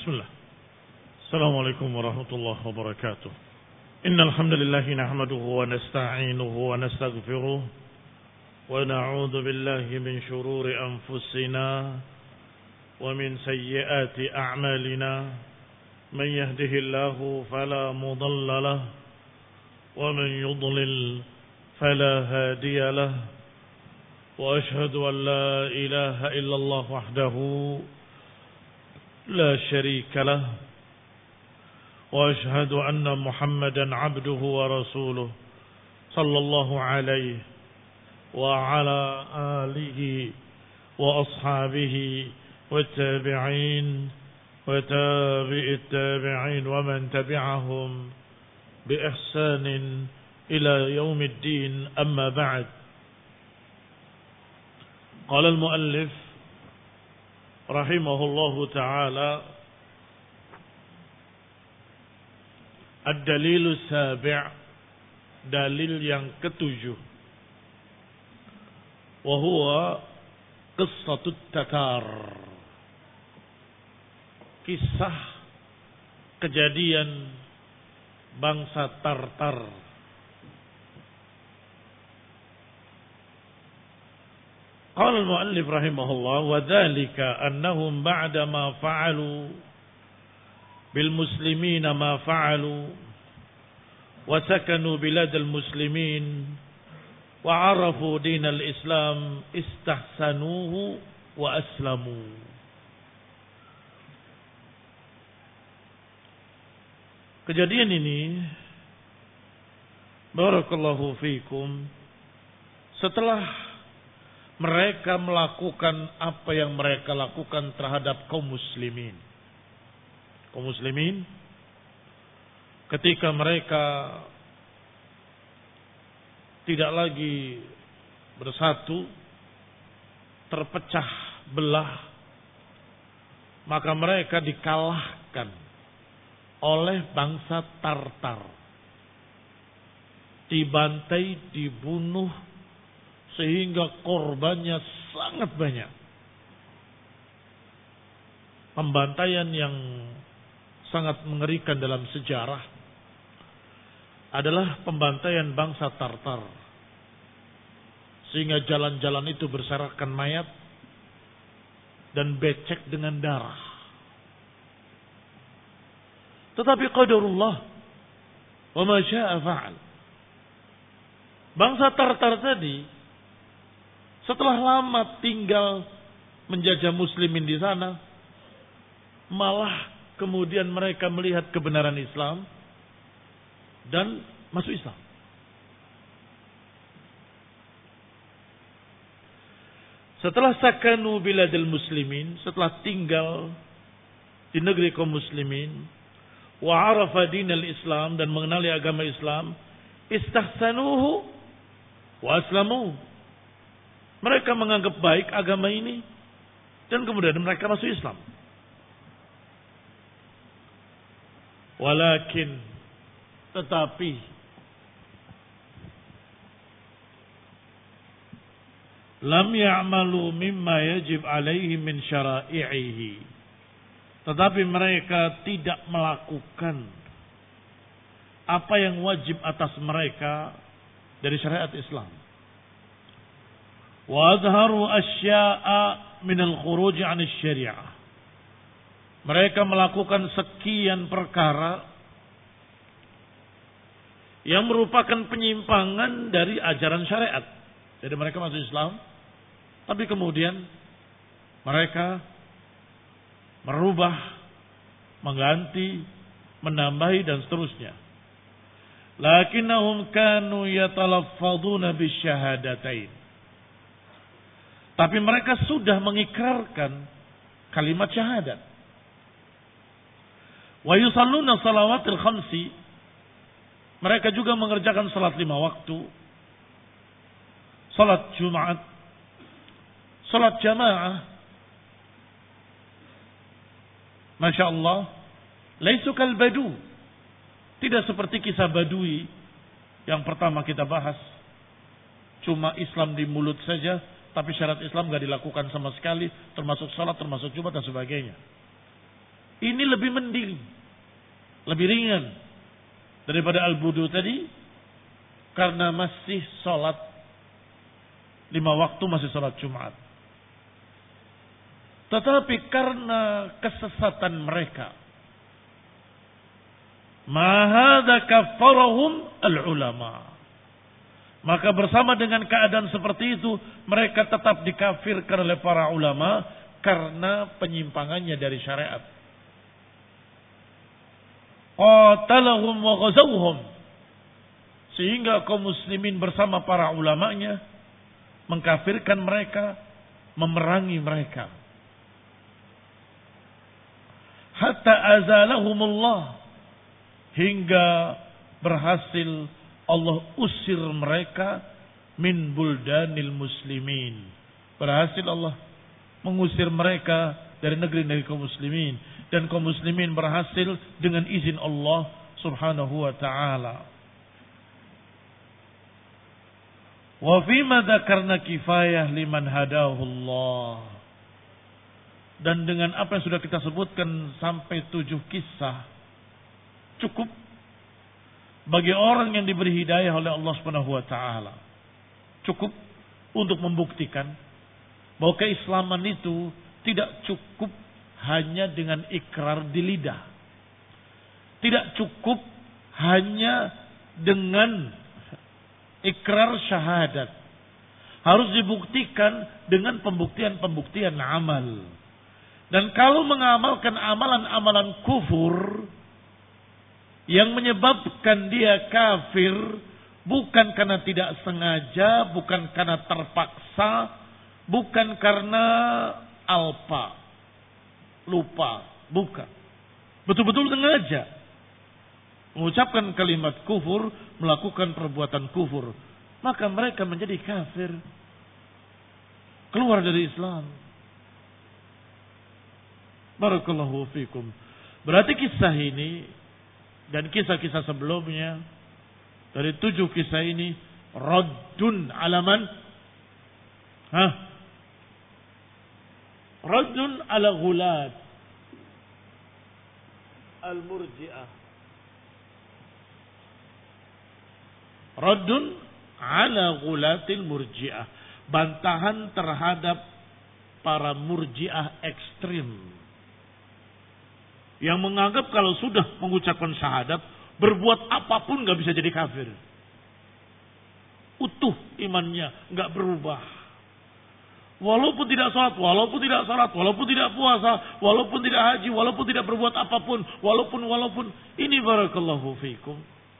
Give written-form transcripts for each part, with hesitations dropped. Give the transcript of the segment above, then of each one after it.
Bismillah. Assalamualaikum warahmatullahi wabarakatuh. Innal hamdalillah nahmaduhu wa nasta'inuhu wa nastaghfiruh wa na'udzu billahi min shururi anfusina wa min sayyiati a'malina. Man yahdihillahu fala mudilla lahu wa man yudlil fala hadiya lahu. Wa ashhadu an la ilaha illallah wahdahu لا شريك له وأشهد أن محمدا عبده ورسوله صلى الله عليه وعلى آله وأصحابه والتابعين وتابع التابعين ومن تبعهم بإحسان إلى يوم الدين. أما بعد، قال المؤلف rahimahullahu ta'ala, ad-dalilu sabi', dalil yang ketujuh, wa huwa qissatut Tatar, kisah kejadian bangsa Tartar. قال المؤلف رحمه الله: وذلك أنهم بعدما فعلوا بالمسلمين ما فعلوا وسكنوا بلاد المسلمين وعرفوا دين الإسلام استحسنوه وأسلموا. Kejadian ini, barakallahu fikum, setelah mereka melakukan apa yang mereka lakukan terhadap kaum muslimin. Kaum muslimin ketika mereka tidak lagi bersatu, terpecah belah, maka mereka dikalahkan oleh bangsa Tartar. Dibantai, dibunuh, sehingga korbannya sangat banyak. Pembantaian yang sangat mengerikan dalam sejarah adalah pembantaian bangsa Tartar, sehingga jalan-jalan itu berserakan mayat dan becek dengan darah. Tetapi qadarullah wa ma syaa fa'al. Bangsa Tartar tadi setelah lama tinggal menjajah muslimin di sana, malah kemudian mereka melihat kebenaran Islam dan masuk Islam. Setelah sakanu biladil muslimin, setelah tinggal di negeri kaum muslimin, wa arafa dinal Islam, dan mengenali agama Islam, istahsanuhu wa aslamu. Mereka menganggap baik agama ini dan kemudian mereka masuk Islam. Walakin, tetapi, lam ya'malu mimma yajib alaihi min syara'ihi. Tetapi mereka tidak melakukan apa yang wajib atas mereka dari syariat Islam. Wa adharu asya'a minal khuruj 'anil syariah. Mereka melakukan sekian perkara yang merupakan penyimpangan dari ajaran syariat. Jadi mereka masuk Islam, tapi kemudian mereka merubah, mengganti, menambahi dan seterusnya. Lakinnahum kanu yatalaffaduna bisyahadatain. Tapi mereka sudah mengikrarkan kalimat syahadat. Wa yusalluna salawatil khamsi. Mereka juga mengerjakan salat 5 waktu. Salat Jumat. Salat jamaah. Masya Allah. Laisu kal badu. Tidak seperti kisah Badui yang pertama kita bahas. Cuma Islam di mulut saja, tapi syarat Islam gak dilakukan sama sekali, termasuk salat, termasuk Jumat dan sebagainya. ini lebih mending, lebih ringan daripada al-budu tadi, karena masih sholat 5 waktu, masih sholat Jumat. Tetapi karena kesesatan mereka, mahadha kaffarahum al-ulama, maka bersama dengan keadaan seperti itu, mereka tetap dikafirkan oleh para ulama karena penyimpangannya dari syariat. Qatalahum wa ghazawhum, sehingga kaum muslimin bersama para ulamanya mengkafirkan mereka, memerangi mereka. Hatta azalahumullah, hingga berhasil Allah usir mereka min buldanil muslimin. Berhasil Allah mengusir mereka dari negeri-negeri kaum muslimin, dan kaum muslimin berhasil dengan izin Allah Subhanahu wa taala. Wa fima dzakarna kifayah liman hadahu Allah. Dan dengan apa yang sudah kita sebutkan sampai 7 kisah, cukup bagi orang yang diberi hidayah oleh Allah Subhanahu wa taala. Cukup untuk membuktikan bahwa keislaman itu tidak cukup hanya dengan ikrar di lidah. Tidak cukup hanya dengan ikrar syahadat. Harus dibuktikan dengan pembuktian-pembuktian amal. Dan kalau mengamalkan amalan-amalan kufur yang menyebabkan dia kafir, bukan karena tidak sengaja, bukan karena terpaksa, bukan karena alpa, lupa, bukan. Betul-betul sengaja mengucapkan kalimat kufur, melakukan perbuatan kufur, maka mereka menjadi kafir, keluar dari Islam. Barakallahu fikum. Berarti kisah ini dan kisah-kisah sebelumnya, dari 7 kisah ini, raddun alaman, raddun ala ghulat al-murji'ah. Raddun ala ghulatil murji'ah. Bantahan terhadap para murji'ah ekstrim, yang menganggap kalau sudah mengucapkan syahadat, berbuat apapun gak bisa jadi kafir. Utuh imannya, gak berubah. Walaupun tidak sholat, walaupun tidak salat, walaupun tidak puasa, walaupun tidak haji, walaupun tidak berbuat apapun, walaupun. Ini barakallahu fikum.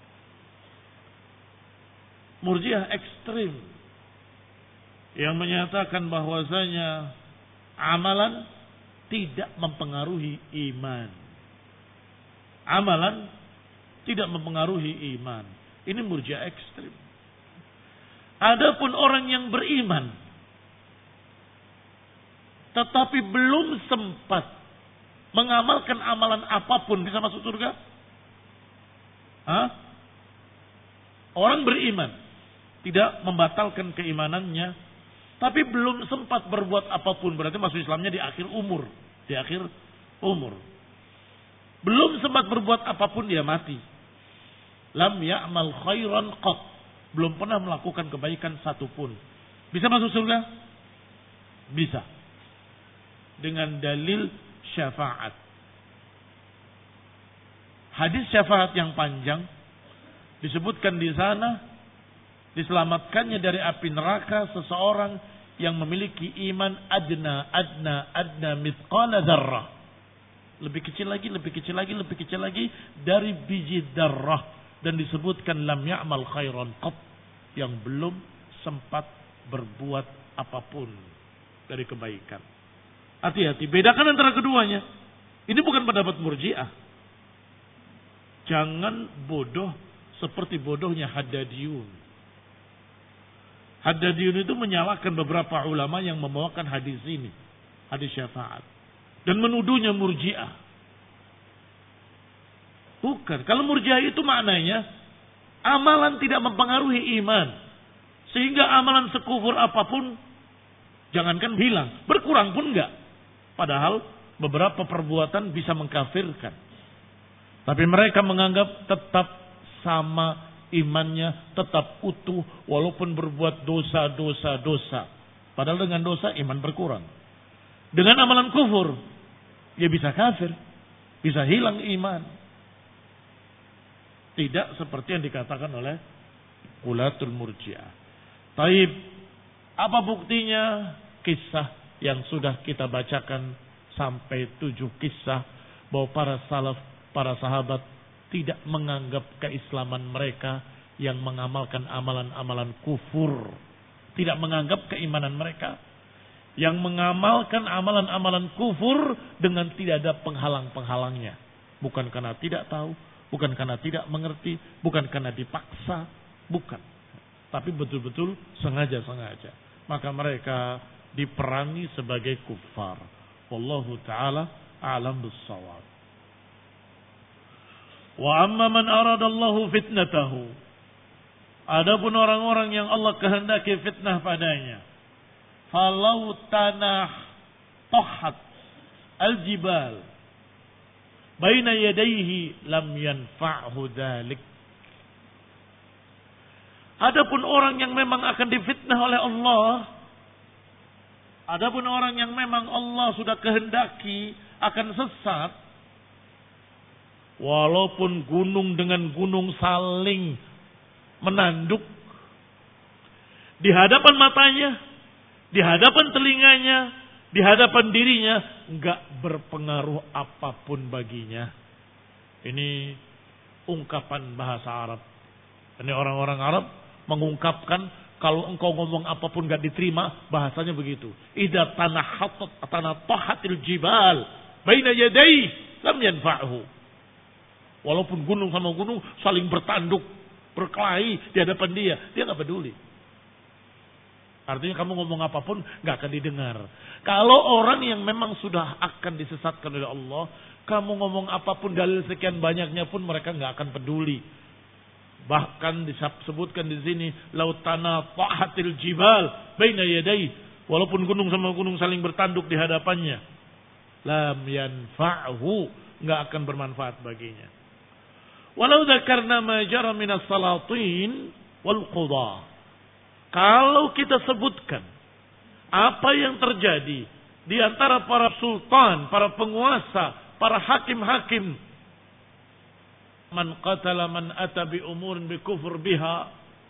Murji'ah ekstrim, yang menyatakan bahwasanya amalan tidak mempengaruhi iman. Amalan tidak mempengaruhi iman. Ini murji'ah ekstrim. Adapun orang yang beriman tetapi belum sempat mengamalkan amalan apapun, bisa masuk surga? Orang beriman tidak membatalkan keimanannya, tapi belum sempat berbuat apapun, berarti masuk Islamnya di akhir umur. Di akhir umur. Belum sempat berbuat apapun, dia mati. Lam ya'mal khairan qat. Belum pernah melakukan kebaikan satupun. Bisa masuk surga? Bisa. Dengan dalil syafaat. Hadis syafaat yang panjang disebutkan di sana, diselamatkannya dari api neraka seseorang yang memiliki iman adna mithqala dzarrah. Lebih kecil lagi dari biji darah, dan disebutkan lam ya'mal khairan qat, yang belum sempat berbuat apapun dari kebaikan. Hati-hati, bedakan antara keduanya. Ini bukan pendapat Murji'ah. Jangan bodoh seperti bodohnya Haddadiyun. Haddadiyun itu menyalahkan beberapa ulama yang membawakan hadis ini, hadis syafaat, dan menuduhnya Murji'ah. Bukan. Kalau Murji'ah itu maknanya amalan tidak mempengaruhi iman, sehingga amalan sekufur apapun jangankan hilang, berkurang pun enggak. Padahal beberapa perbuatan bisa mengkafirkan. Tapi mereka menganggap tetap sama imannya, tetap utuh walaupun berbuat dosa. Padahal dengan dosa iman berkurang. Dengan amalan kufur, dia bisa kafir, bisa hilang iman. Tidak seperti yang dikatakan oleh Qulatul Murji'ah. Taib, apa buktinya? Kisah yang sudah kita bacakan sampai 7 kisah bahwa para salaf, para sahabat tidak menganggap keislaman mereka yang mengamalkan amalan-amalan kufur. Tidak menganggap keimanan mereka yang mengamalkan amalan-amalan kufur dengan tidak ada penghalang-penghalangnya. Bukan karena tidak tahu, bukan karena tidak mengerti, bukan karena dipaksa, bukan. Tapi betul-betul sengaja-sengaja. Maka mereka diperangi sebagai kufar. Wallahu ta'ala a'lam bis-shawab. Wa amma man aradallahu fitnatahu. Adapun orang-orang yang Allah kehendaki fitnah padanya. Falau tanah tohat al-jibal baina yadayhi lam yanfa'hu dhalik. Adapun orang yang memang akan difitnah oleh Allah, adapun orang yang memang Allah sudah kehendaki akan sesat, walaupun gunung dengan gunung saling menanduk di hadapan matanya, di hadapan telinganya, di hadapan dirinya, enggak berpengaruh apapun baginya. Ini ungkapan bahasa Arab. Ini orang-orang Arab mengungkapkan kalau engkau ngomong apapun enggak diterima, bahasanya begitu. Idza tanatahatil jibal baina yadayhi lam yanfa'hu. Walaupun gunung sama gunung saling bertanduk, berkelahi di hadapan dia enggak peduli. Artinya kamu ngomong apapun enggak akan didengar. Kalau orang yang memang sudah akan disesatkan oleh Allah, kamu ngomong apapun dalil sekian banyaknya pun mereka enggak akan peduli. Bahkan disebutkan di sini lautana tahatil jibal baina yadayhi, walaupun gunung sama gunung saling bertanduk di hadapannya, lam yanfa'hu, enggak akan bermanfaat baginya. Walau dzakarna ma jara minas salatin wal qudha. Kalau kita sebutkan apa yang terjadi di antara para sultan, para penguasa, para hakim-hakim, man qatala man ata bi umurin bi kufur biha,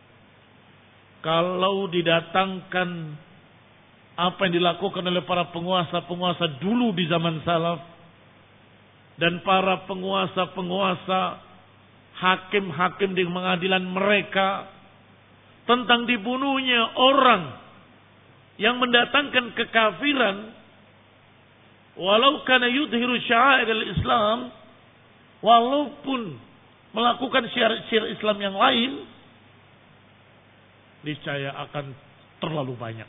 kalau didatangkan apa yang dilakukan oleh para penguasa-penguasa dulu di zaman salaf dan para penguasa-penguasa hakim-hakim di pengadilan mereka tentang dibunuhnya orang yang mendatangkan kekafiran, walau kana yudhiru sya'air al-Islam, walaupun melakukan syiar-syiar Islam yang lain, niscaya akan terlalu banyak.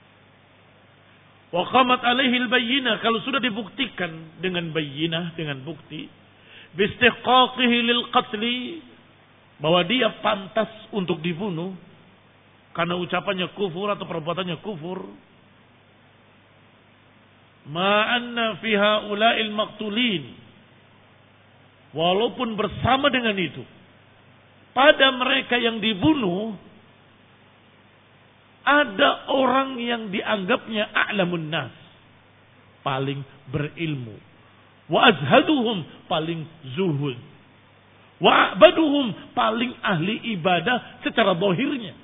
Wa qamat alaihi al-bayyinah, kalau sudah dibuktikan dengan bayyinah, dengan bukti, bistiqaqihi lil qatli, bahwa dia pantas untuk dibunuh karena ucapannya kufur atau perbuatannya kufur, ma'anna fi haula'il maqtulin, walaupun bersama dengan itu pada mereka yang dibunuh ada orang yang dianggapnya a'lamun nas, paling berilmu, wa azhaduhum, paling zuhud, wa a'baduhum, paling ahli ibadah secara zahirnya.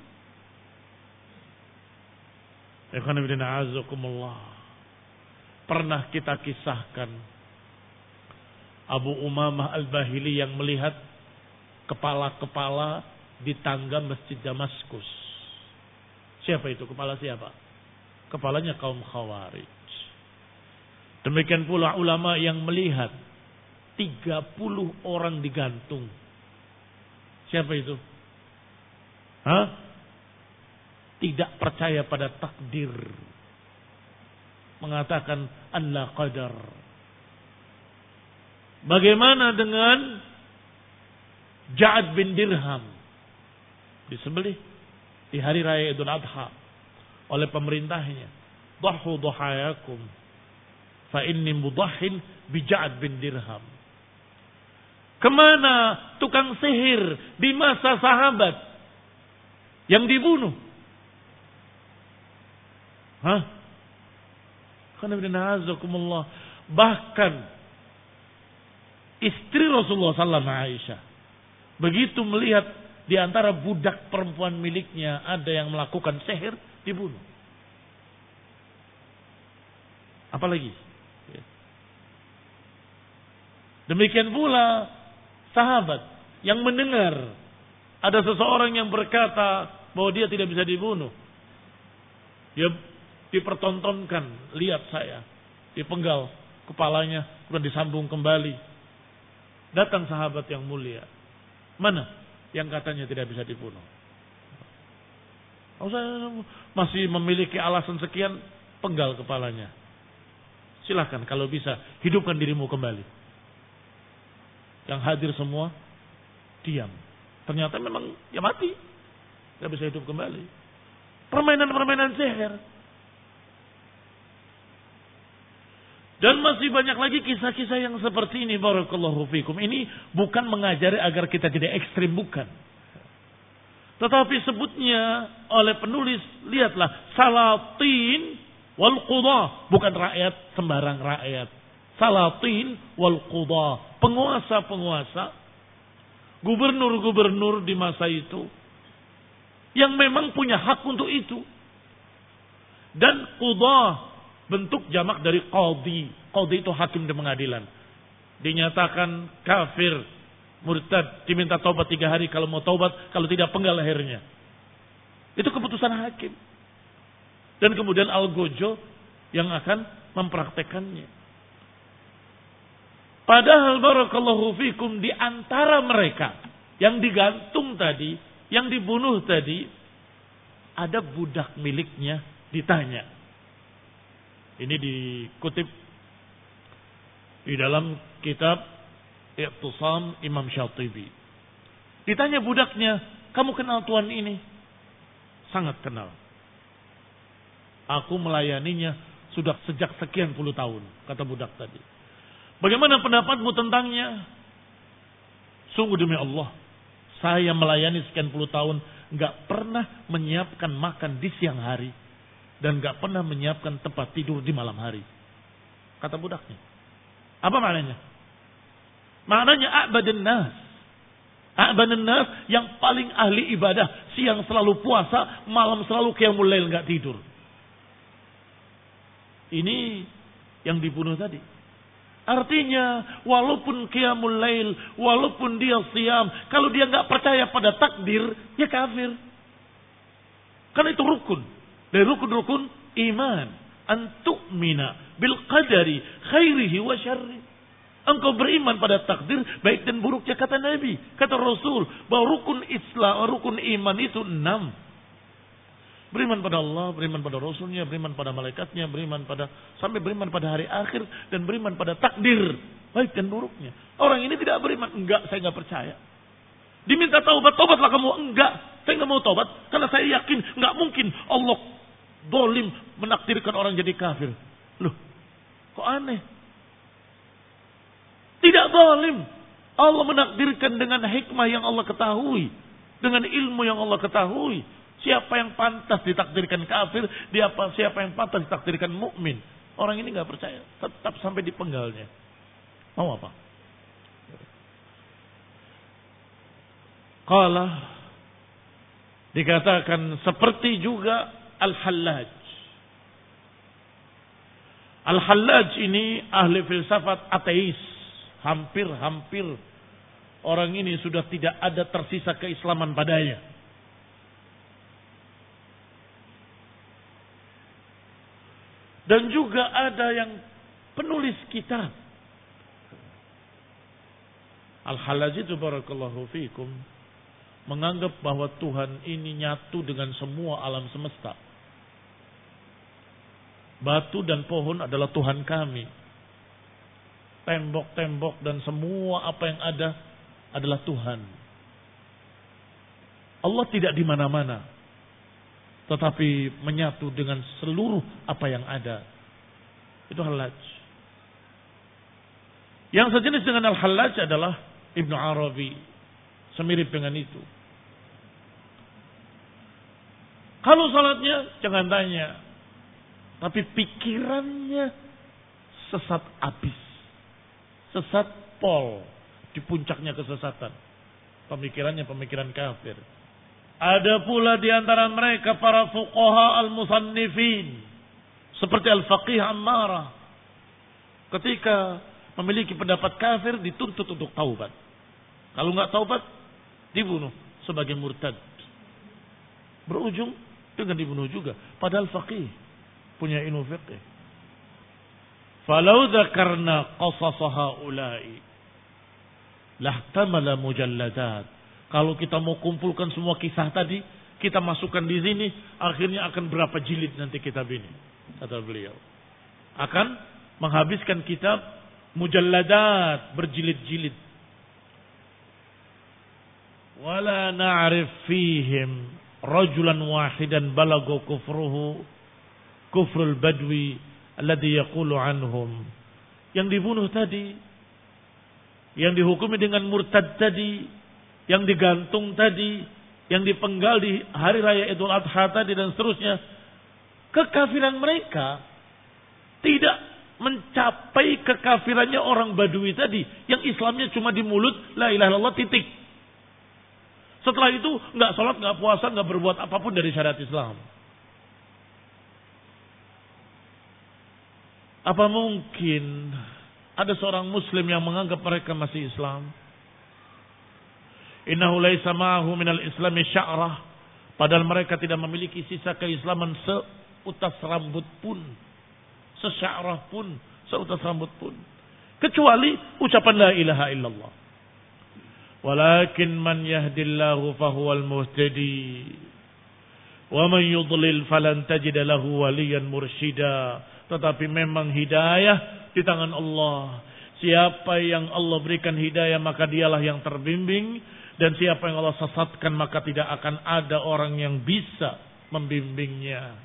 Pernah kita kisahkan Abu Umamah Al-Bahili yang melihat kepala-kepala di tangga Masjid Damaskus. Siapa itu? Kepala siapa? Kepalanya kaum Khawarij. Demikian pula ulama yang melihat 30 orang digantung. Siapa itu? Tidak percaya pada takdir. Mengatakan Allah qadar. Bagaimana dengan Ja'ad bin Dirham? Disembelih di hari raya Idul Adha oleh pemerintahnya. Dhahu dhahayakum. Fa inni mudahhin bi Ja'd bin Dirham. Kemana tukang sihir di masa sahabat yang dibunuh? Hah? Bahkan istri Rasulullah SAW Aisyah begitu melihat di antara budak perempuan miliknya ada yang melakukan sihir, dibunuh. Apalagi? Demikian pula sahabat yang mendengar ada seseorang yang berkata bahwa dia tidak bisa dibunuh. Dia dipertontonkan, lihat saya, dipenggal kepalanya, kemudian disambung kembali. Datang sahabat yang mulia. Mana yang katanya tidak bisa dibunuh? Oh, saya masih memiliki alasan sekian, penggal kepalanya. Silahkan kalau bisa, hidupkan dirimu kembali. Yang hadir semua diam. Ternyata memang ya mati. Tidak bisa hidup kembali. Permainan-permainan sihir. Dan masih banyak lagi kisah-kisah yang seperti ini. Barakallahu fikum. Ini bukan mengajari agar kita tidak ekstrim, bukan. Tetapi sebutnya oleh penulis, lihatlah, Salatin wal Qudah. Bukan rakyat, sembarang rakyat. Salatin wal Qudah. Penguasa-penguasa, gubernur-gubernur di masa itu, yang memang punya hak untuk itu. Dan Qudah, bentuk jamak dari qadhi. Qadhi itu hakim di pengadilan. Dinyatakan kafir, murtad, diminta taubat 3 hari. Kalau mau taubat, kalau tidak penggal lehernya. Itu keputusan hakim. Dan kemudian Algojo yang akan mempraktekannya. Padahal barakallahu fikum, di antara mereka yang digantung tadi, yang dibunuh tadi, ada budak miliknya ditanya. Ini dikutip di dalam kitab I'tisam Imam Syatibi. Ditanya budaknya, kamu kenal tuan ini? Sangat kenal. Aku melayaninya sudah sejak sekian puluh tahun, kata budak tadi. Bagaimana pendapatmu tentangnya? Sungguh demi Allah, saya melayani sekian puluh tahun, gak pernah menyiapkan makan di siang hari. Dan gak pernah menyiapkan tempat tidur di malam hari. Kata budaknya. Apa maknanya? Maknanya a'badan nas. A'badan nas yang paling ahli ibadah. Siang selalu puasa, malam selalu qiyamul lail, gak tidur. Ini yang dibunuh tadi. Artinya, walaupun qiyamul lail, walaupun dia siyam, kalau dia gak percaya pada takdir, ya kafir. Karena itu rukun. Dari rukun-rukun iman. Antu'mina bil qadari khairihi wa syarri. Engkau beriman pada takdir baik dan buruknya, kata Nabi, kata Rasul, bahwa rukun Islam, rukun iman itu 6. Beriman pada Allah, beriman pada Rasulnya, beriman pada malaikatnya, beriman pada, sampai beriman pada hari akhir, dan beriman pada takdir baik dan buruknya. Orang ini tidak beriman. Enggak, saya enggak percaya. Diminta taubat, taubatlah kamu. Enggak, saya enggak mau taubat karena saya yakin enggak mungkin Allah dolim menakdirkan orang jadi kafir. Loh, kok aneh? Tidak dolim. Allah menakdirkan dengan hikmah yang Allah ketahui, dengan ilmu yang Allah ketahui. Siapa yang pantas ditakdirkan kafir, siapa yang pantas ditakdirkan mukmin. Orang ini enggak percaya, tetap sampai dipenggalnya. Mau apa? Qala, dikatakan seperti juga Al-Hallaj. Al-Hallaj ini ahli filsafat ateis. Hampir orang ini sudah tidak ada tersisa keislaman padanya. Dan juga ada yang penulis kitab. Al-Hallaj itu barakallahu fikum menganggap bahwa Tuhan ini nyatu dengan semua alam semesta. Batu dan pohon adalah Tuhan kami. Tembok-tembok dan semua apa yang ada adalah Tuhan. Allah tidak di mana-mana, tetapi menyatu dengan seluruh apa yang ada. Itu Hallaj. Yang sejenis dengan Al-Hallaj adalah Ibnu Arabi. Semirip dengan itu. Kalau salatnya jangan tanya. Tapi pikirannya sesat abis. Sesat pol. Di puncaknya kesesatan. Pemikirannya pemikiran kafir. Ada pula di antara mereka para fuqaha al-musannifin. Seperti Al-Faqih Ammarah. Ketika memiliki pendapat kafir dituntut untuk taubat. Kalau enggak taubat dibunuh sebagai murtad. Berujung dengan dibunuh juga. Padahal faqih punya ilmu fiqh. Falau dzakarna qasas haula'i lahtamala mujalladat. Kalau kita mau kumpulkan semua kisah tadi, kita masukkan di sini, akhirnya akan berapa jilid nanti kitab ini, kata beliau. Akan menghabiskan kitab mujalladat, berjilid-jilid. Wala na'rif fihim rajulan wahidan balagu kufruhu kufrul badwi alladhi yaqulu anhum. Yang dibunuh tadi, yang dihukumi dengan murtad tadi, yang digantung tadi, yang dipenggal di hari raya Idul Adha tadi dan seterusnya, kekafiran mereka tidak mencapai kekafirannya orang Badui tadi, yang Islamnya cuma di mulut, la ilaha illallah titik. Setelah itu nggak sholat, nggak puasa, nggak berbuat apapun dari syariat Islam. Apa mungkin ada seorang Muslim yang menganggap mereka masih Islam? Innahu laisa ma'ahu minal islami sya'rah. Padahal mereka tidak memiliki sisa keislaman seutas rambut pun. Sesya'rah pun. Seutas rambut pun. Kecuali ucapan la ilaha illallah. Walakin man yahdillahu fahuwal muhtadi. Wa man yudlil falan tajida lahu waliyan mursyida. Tetapi memang hidayah di tangan Allah. Siapa yang Allah berikan hidayah maka dialah yang terbimbing. Dan siapa yang Allah sesatkan maka tidak akan ada orang yang bisa membimbingnya.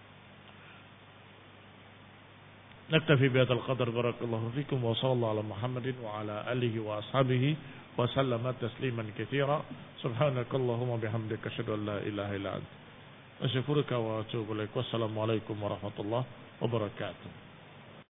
Naktafi bihadzal qadar, barakallahu fikum wa sallallahu ala Muhammadin wa ala alihi wa ashabihi wa sallama tasliman katsira. Subhanakallahumma bihamdika asyhadu an la ilaha illa anta astaghfiruka wa atubu ilaik. Wassalamu alaikum warahmatullahi wabarakatuh.